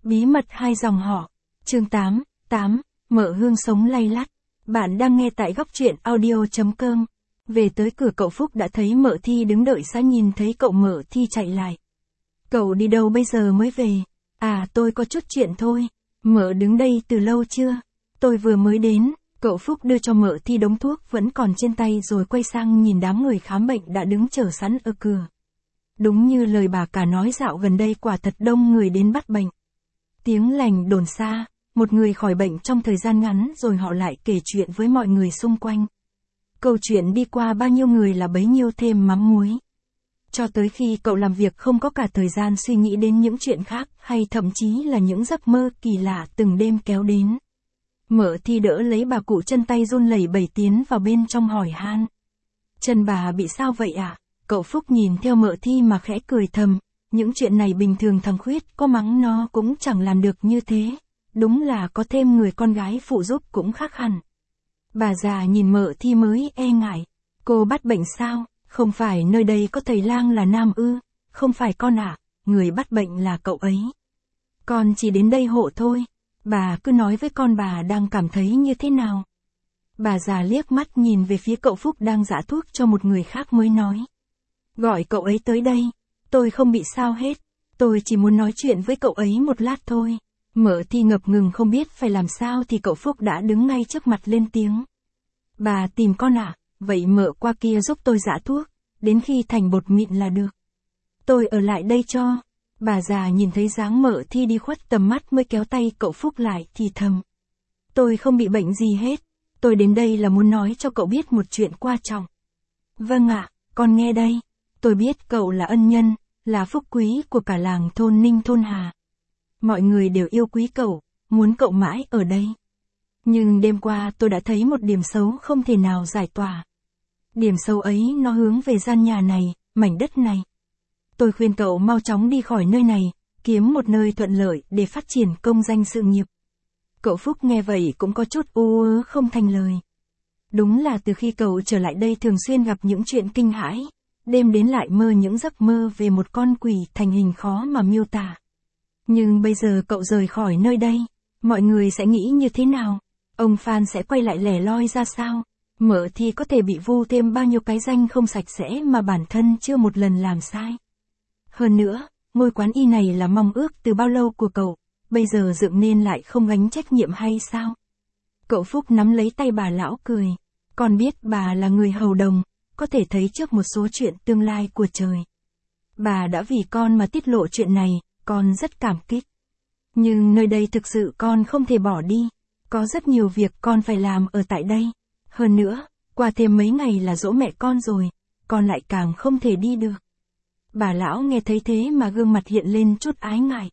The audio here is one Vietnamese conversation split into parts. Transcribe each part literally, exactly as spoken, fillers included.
Bí mật hai dòng họ. Chương tám, tám, Mợ Hương sống lay lắt. Bạn đang nghe tại góc truyện audio.com. Về tới cửa cậu Phúc đã thấy Mợ Thi đứng đợi sẵn, nhìn thấy cậu Mợ Thi chạy lại. Cậu đi đâu bây giờ mới về? À, tôi có chút chuyện thôi. Mợ đứng đây từ lâu chưa? Tôi vừa mới đến. Cậu Phúc đưa cho Mợ Thi đống thuốc vẫn còn trên tay rồi quay sang nhìn đám người khám bệnh đã đứng chờ sẵn ở cửa. Đúng như lời bà cả nói, dạo gần đây quả thật đông người đến bắt bệnh. Tiếng lành đồn xa, một người khỏi bệnh trong thời gian ngắn rồi họ lại kể chuyện với mọi người xung quanh. Câu chuyện đi qua bao nhiêu người là bấy nhiêu thêm mắm muối. Cho tới khi cậu làm việc không có cả thời gian suy nghĩ đến những chuyện khác, hay thậm chí là những giấc mơ kỳ lạ từng đêm kéo đến. Mợ Thi đỡ lấy bà cụ chân tay run lẩy bẩy tiến vào bên trong hỏi han. Chân bà bị sao vậy ạ? À? Cậu Phúc nhìn theo Mợ Thi mà khẽ cười thầm. Những chuyện này bình thường thằng Khuyết có mắng nó cũng chẳng làm được như thế. Đúng là có thêm người con gái phụ giúp cũng khác hẳn. Bà già nhìn Mợ Thi mới e ngại. Cô bắt bệnh sao? Không phải nơi đây có thầy lang là nam ư? Không phải con ạ, à, người bắt bệnh là cậu ấy. Con chỉ đến đây hộ thôi. Bà cứ nói với con bà đang cảm thấy như thế nào. Bà già liếc mắt nhìn về phía cậu Phúc đang giã thuốc cho một người khác mới nói. Gọi cậu ấy tới đây. Tôi không bị sao hết. Tôi chỉ muốn nói chuyện với cậu ấy một lát thôi. Mợ Thi ngập ngừng không biết phải làm sao thì cậu Phúc đã đứng ngay trước mặt lên tiếng. Bà tìm con ạ, à? Vậy mợ qua kia giúp tôi giã thuốc. Đến khi thành bột mịn là được. Tôi ở lại đây cho. Bà già nhìn thấy dáng Mợ Thi đi khuất tầm mắt mới kéo tay cậu Phúc lại thì thầm. Tôi không bị bệnh gì hết. Tôi đến đây là muốn nói cho cậu biết một chuyện quan trọng. Vâng ạ, con nghe đây. Tôi biết cậu là ân nhân, là phúc quý của cả làng thôn Ninh thôn Hà. Mọi người đều yêu quý cậu, muốn cậu mãi ở đây. Nhưng đêm qua tôi đã thấy một điểm xấu không thể nào giải tỏa. Điểm xấu ấy nó hướng về gian nhà này, mảnh đất này. Tôi khuyên cậu mau chóng đi khỏi nơi này, kiếm một nơi thuận lợi để phát triển công danh sự nghiệp. Cậu Phúc nghe vậy cũng có chút ú ớ không thành lời. Đúng là từ khi cậu trở lại đây thường xuyên gặp những chuyện kinh hãi, đêm đến lại mơ những giấc mơ về một con quỷ thành hình khó mà miêu tả. Nhưng bây giờ cậu rời khỏi nơi đây, mọi người sẽ nghĩ như thế nào? Ông Phan sẽ quay lại lẻ loi ra sao? Mợ Thi có thể bị vu thêm bao nhiêu cái danh không sạch sẽ mà bản thân chưa một lần làm sai. Hơn nữa, ngôi quán y này là mong ước từ bao lâu của cậu, bây giờ dựng nên lại không gánh trách nhiệm hay sao? Cậu Phúc nắm lấy tay bà lão cười. Con biết bà là người hầu đồng, có thể thấy trước một số chuyện tương lai của trời. Bà đã vì con mà tiết lộ chuyện này, con rất cảm kích. Nhưng nơi đây thực sự con không thể bỏ đi. Có rất nhiều việc con phải làm ở tại đây. Hơn nữa, qua thêm mấy ngày là giỗ mẹ con rồi, con lại càng không thể đi được. Bà lão nghe thấy thế mà gương mặt hiện lên chút ái ngại.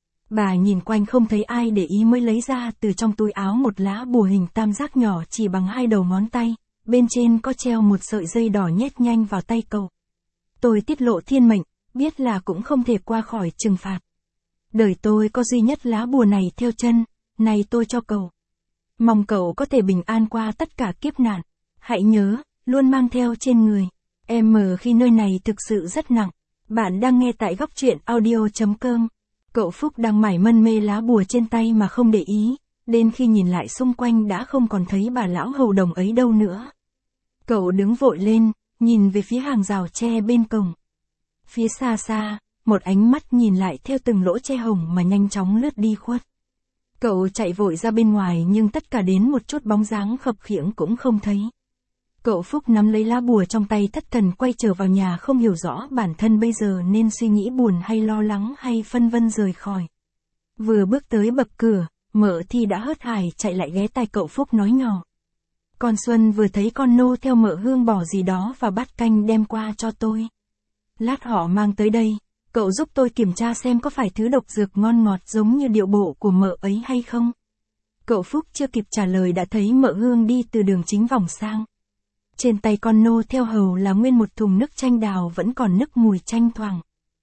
Bà nhìn quanh không thấy ai để ý mới lấy ra từ trong túi áo một lá bùa hình tam giác nhỏ chỉ bằng hai đầu ngón tay, bên trên có treo một sợi dây đỏ nhét nhanh vào tay cậu. Tôi tiết lộ thiên mệnh, biết là cũng không thể qua khỏi trừng phạt. Đời tôi có duy nhất lá bùa này theo chân, này tôi cho cậu. Mong cậu có thể bình an qua tất cả kiếp nạn. Hãy nhớ, luôn mang theo trên người. Em mờ khi nơi này thực sự rất nặng. Bạn đang nghe tại góc truyện audio.com. Cậu Phúc đang mải mân mê lá bùa trên tay mà không để ý. Đến khi nhìn lại xung quanh đã không còn thấy bà lão hầu đồng ấy đâu nữa. Cậu đứng vội lên, nhìn về phía hàng rào tre bên cổng. Phía xa xa, một ánh mắt nhìn lại theo từng lỗ tre hồng mà nhanh chóng lướt đi khuất. Cậu chạy vội ra bên ngoài nhưng tất cả đến một chút bóng dáng khập khiễng cũng không thấy. Cậu Phúc nắm lấy lá bùa trong tay thất thần quay trở vào nhà, không hiểu rõ bản thân bây giờ nên suy nghĩ buồn hay lo lắng hay phân vân rời khỏi. Vừa bước tới bậc cửa, Mợ Thi đã hớt hải chạy lại ghé tai cậu Phúc nói nhỏ. Con Xuân vừa thấy con nô theo Mợ Hương bỏ gì đó vào bát canh đem qua cho tôi. Lát họ mang tới đây, cậu giúp tôi kiểm tra xem có phải thứ độc dược ngon ngọt giống như điệu bộ của mợ ấy hay không. Cậu Phúc chưa kịp trả lời đã thấy Mợ Hương đi từ đường chính vòng sang. Trên tay con nô theo hầu là nguyên một thùng nước chanh đào vẫn còn nức mùi chanh thoảng.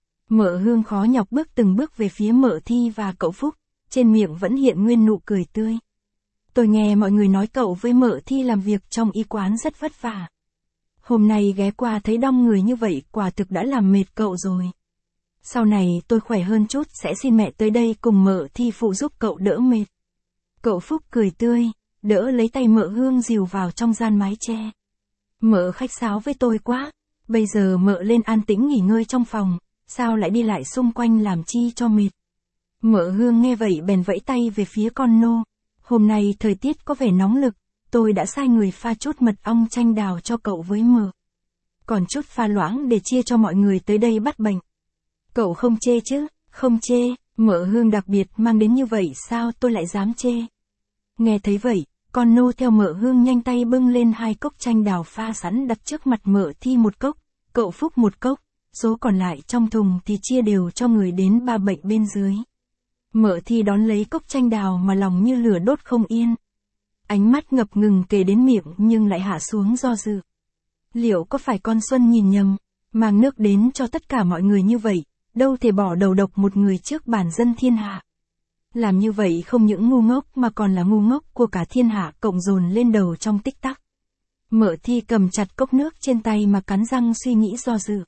Mợ Hương khó nhọc bước từng bước về phía Mợ Thi và cậu Phúc, trên miệng vẫn hiện nguyên nụ cười tươi. Tôi nghe mọi người nói cậu với Mợ Thi làm việc trong y quán rất vất vả. Hôm nay ghé qua thấy đông người như vậy quả thực đã làm mệt cậu rồi. Sau này tôi khỏe hơn chút sẽ xin mẹ tới đây cùng Mợ Thi phụ giúp cậu đỡ mệt. Cậu Phúc cười tươi, đỡ lấy tay Mợ Hương dìu vào trong gian mái che. Mợ khách sáo với tôi quá, bây giờ Mợ lên an tĩnh nghỉ ngơi trong phòng, sao lại đi lại xung quanh làm chi cho mệt. Mợ Hương nghe vậy bèn vẫy tay về phía con nô. Hôm nay thời tiết có vẻ nóng lực, tôi đã sai người pha chút mật ong chanh đào cho cậu với Mợ. Còn chút pha loãng để chia cho mọi người tới đây bắt bệnh. Cậu không chê chứ? Không chê, Mợ Hương đặc biệt mang đến như vậy sao tôi lại dám chê. Nghe thấy vậy, con nô theo Mợ Hương nhanh tay bưng lên hai cốc chanh đào pha sẵn đặt trước mặt Mợ Thi một cốc, cậu Phúc một cốc, số còn lại trong thùng thì chia đều cho người đến ba bệnh bên dưới. Mợ Thi đón lấy cốc chanh đào mà lòng như lửa đốt không yên. Ánh mắt ngập ngừng kề đến miệng nhưng lại hạ xuống do dự. Liệu có phải con Xuân nhìn nhầm, mang nước đến cho tất cả mọi người như vậy, đâu thể bỏ đầu độc một người trước bản dân thiên hạ. Làm như vậy không những ngu ngốc mà còn là ngu ngốc của cả thiên hạ cộng dồn lên đầu trong tích tắc. Mợ Thi cầm chặt cốc nước trên tay mà cắn răng suy nghĩ do dự.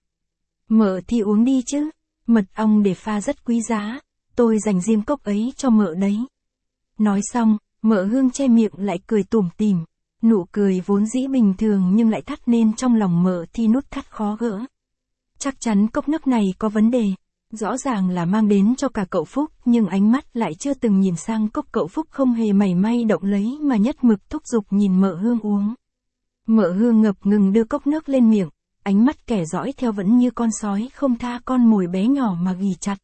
Mợ Thi uống đi chứ, mật ong để pha rất quý giá, tôi dành riêng cốc ấy cho Mợ đấy. Nói xong, Mợ Hương che miệng lại cười tủm tỉm, nụ cười vốn dĩ bình thường nhưng lại thắt nên trong lòng Mợ Thi nút thắt khó gỡ. Chắc chắn cốc nước này có vấn đề, rõ ràng là mang đến cho cả cậu Phúc nhưng ánh mắt lại chưa từng nhìn sang cốc cậu Phúc không hề mảy may động lấy mà nhất mực thúc giục nhìn Mợ Hương uống. Mợ Hương ngập ngừng đưa cốc nước lên miệng, ánh mắt kẻ dõi theo vẫn như con sói không tha con mồi bé nhỏ mà ghì chặt.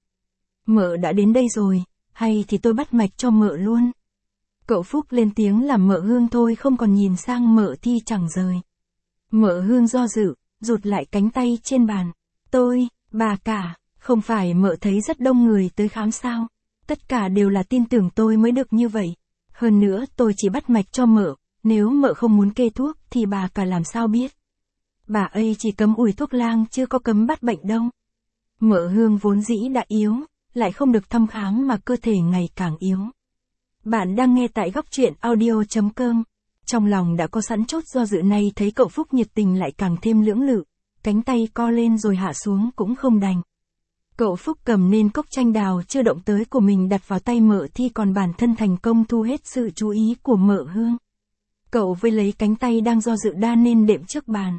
Mợ đã đến đây rồi, hay thì tôi bắt mạch cho Mợ luôn. Cậu Phúc lên tiếng làm Mợ Hương thôi không còn nhìn sang Mợ Thi chẳng rời. Mợ Hương do dự, rụt lại cánh tay trên bàn. Tôi, bà cả, không phải Mợ thấy rất đông người tới khám sao? Tất cả đều là tin tưởng tôi mới được như vậy. Hơn nữa tôi chỉ bắt mạch cho Mợ, nếu Mợ không muốn kê thuốc thì bà cả làm sao biết? Bà ấy chỉ cấm ủi thuốc lang chưa có cấm bắt bệnh đâu. Mợ Hương vốn dĩ đã yếu, lại không được thăm khám mà cơ thể ngày càng yếu. Bạn đang nghe tại góc truyện audio chấm com. Trong lòng đã có sẵn chốt do dự này thấy cậu Phúc nhiệt tình lại càng thêm lưỡng lự, cánh tay co lên rồi hạ xuống cũng không đành. Cậu Phúc cầm nên cốc chanh đào chưa động tới của mình đặt vào tay Mợ Thi còn bản thân thành công thu hết sự chú ý của Mợ Hương. Cậu với lấy cánh tay đang do dự đa nên đệm trước bàn.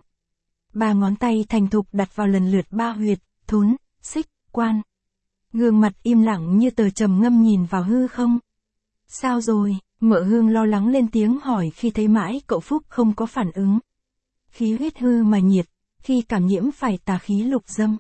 Ba ngón tay thành thục đặt vào lần lượt ba huyệt, thốn, xích, quan. Gương mặt im lặng như tờ trầm ngâm nhìn vào hư không. Sao rồi? Mợ Hương lo lắng lên tiếng hỏi khi thấy mãi cậu Phúc không có phản ứng. Khí huyết hư mà nhiệt, khi cảm nhiễm phải tà khí lục dâm.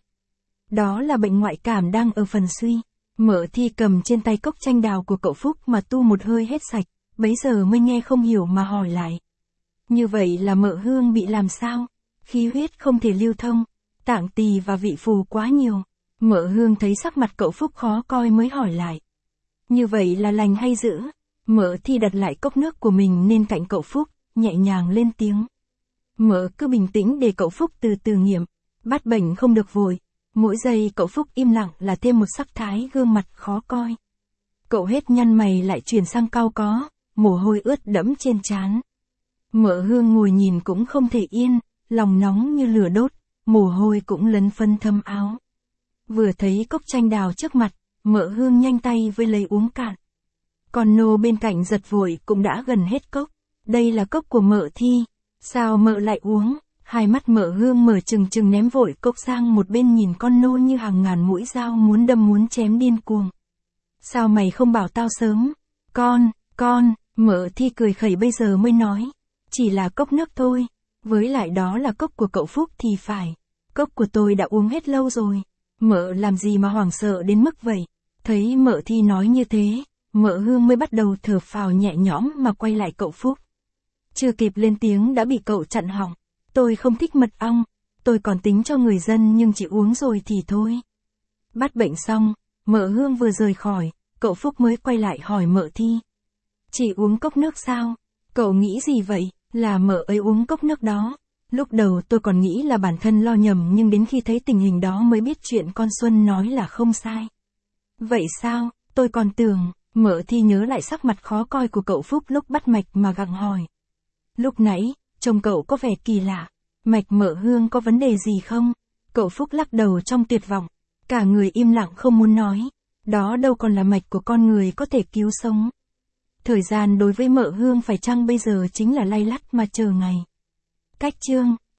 Đó là bệnh ngoại cảm đang ở phần suy. Mợ Thi cầm trên tay cốc chanh đào của cậu Phúc mà tu một hơi hết sạch, bấy giờ mới nghe không hiểu mà hỏi lại. Như vậy là Mợ Hương bị làm sao? Khí huyết không thể lưu thông, tạng tỳ và vị phù quá nhiều. Mợ Hương thấy sắc mặt cậu Phúc khó coi mới hỏi lại. Như vậy là lành hay dữ? Mợ Thi đặt lại cốc nước của mình nên cạnh cậu Phúc, nhẹ nhàng lên tiếng. Mợ cứ bình tĩnh để cậu Phúc từ từ nghiệm, bắt bệnh không được vội. Mỗi giây cậu Phúc im lặng là thêm một sắc thái gương mặt khó coi. Cậu hết nhăn mày lại chuyển sang cau có, mồ hôi ướt đẫm trên trán. Mợ Hương ngồi nhìn cũng không thể yên, lòng nóng như lửa đốt, mồ hôi cũng lấn phân thâm áo. Vừa thấy cốc chanh đào trước mặt, Mợ Hương nhanh tay với lấy uống cạn. Còn nô bên cạnh giật vội cũng đã gần hết cốc. Đây là cốc của Mợ Thi, sao Mợ lại uống? Hai mắt Mợ Hương mở trừng trừng ném vội cốc sang một bên nhìn con nô như hàng ngàn mũi dao muốn đâm muốn chém điên cuồng. Sao mày không bảo tao sớm? Con, con, Mợ Thi cười khẩy bây giờ mới nói. Chỉ là cốc nước thôi, với lại đó là cốc của cậu Phúc thì phải. Cốc của tôi đã uống hết lâu rồi. Mợ làm gì mà hoảng sợ đến mức vậy? Thấy Mợ Thi nói như thế, Mợ Hương mới bắt đầu thở phào nhẹ nhõm mà quay lại cậu Phúc. Chưa kịp lên tiếng đã bị cậu chặn họng. Tôi không thích mật ong, tôi còn tính cho người dân nhưng chỉ uống rồi thì thôi. Bắt bệnh xong, Mợ Hương vừa rời khỏi, cậu Phúc mới quay lại hỏi Mợ Thi. Chỉ uống cốc nước sao? Cậu nghĩ gì vậy? Là Mợ ấy uống cốc nước đó. Lúc đầu tôi còn nghĩ là bản thân lo nhầm nhưng đến khi thấy tình hình đó mới biết chuyện con Xuân nói là không sai. Vậy sao? Tôi còn tưởng. Mợ Thi nhớ lại sắc mặt khó coi của cậu Phúc lúc bắt mạch mà gặng hỏi. Lúc nãy, trông cậu có vẻ kỳ lạ. Mạch Mợ Hương có vấn đề gì không? Cậu Phúc lắc đầu trong tuyệt vọng. Cả người im lặng không muốn nói. Đó đâu còn là mạch của con người có thể cứu sống. Thời gian đối với Mợ Hương phải chăng bây giờ chính là lay lắt mà chờ ngày. Cách chương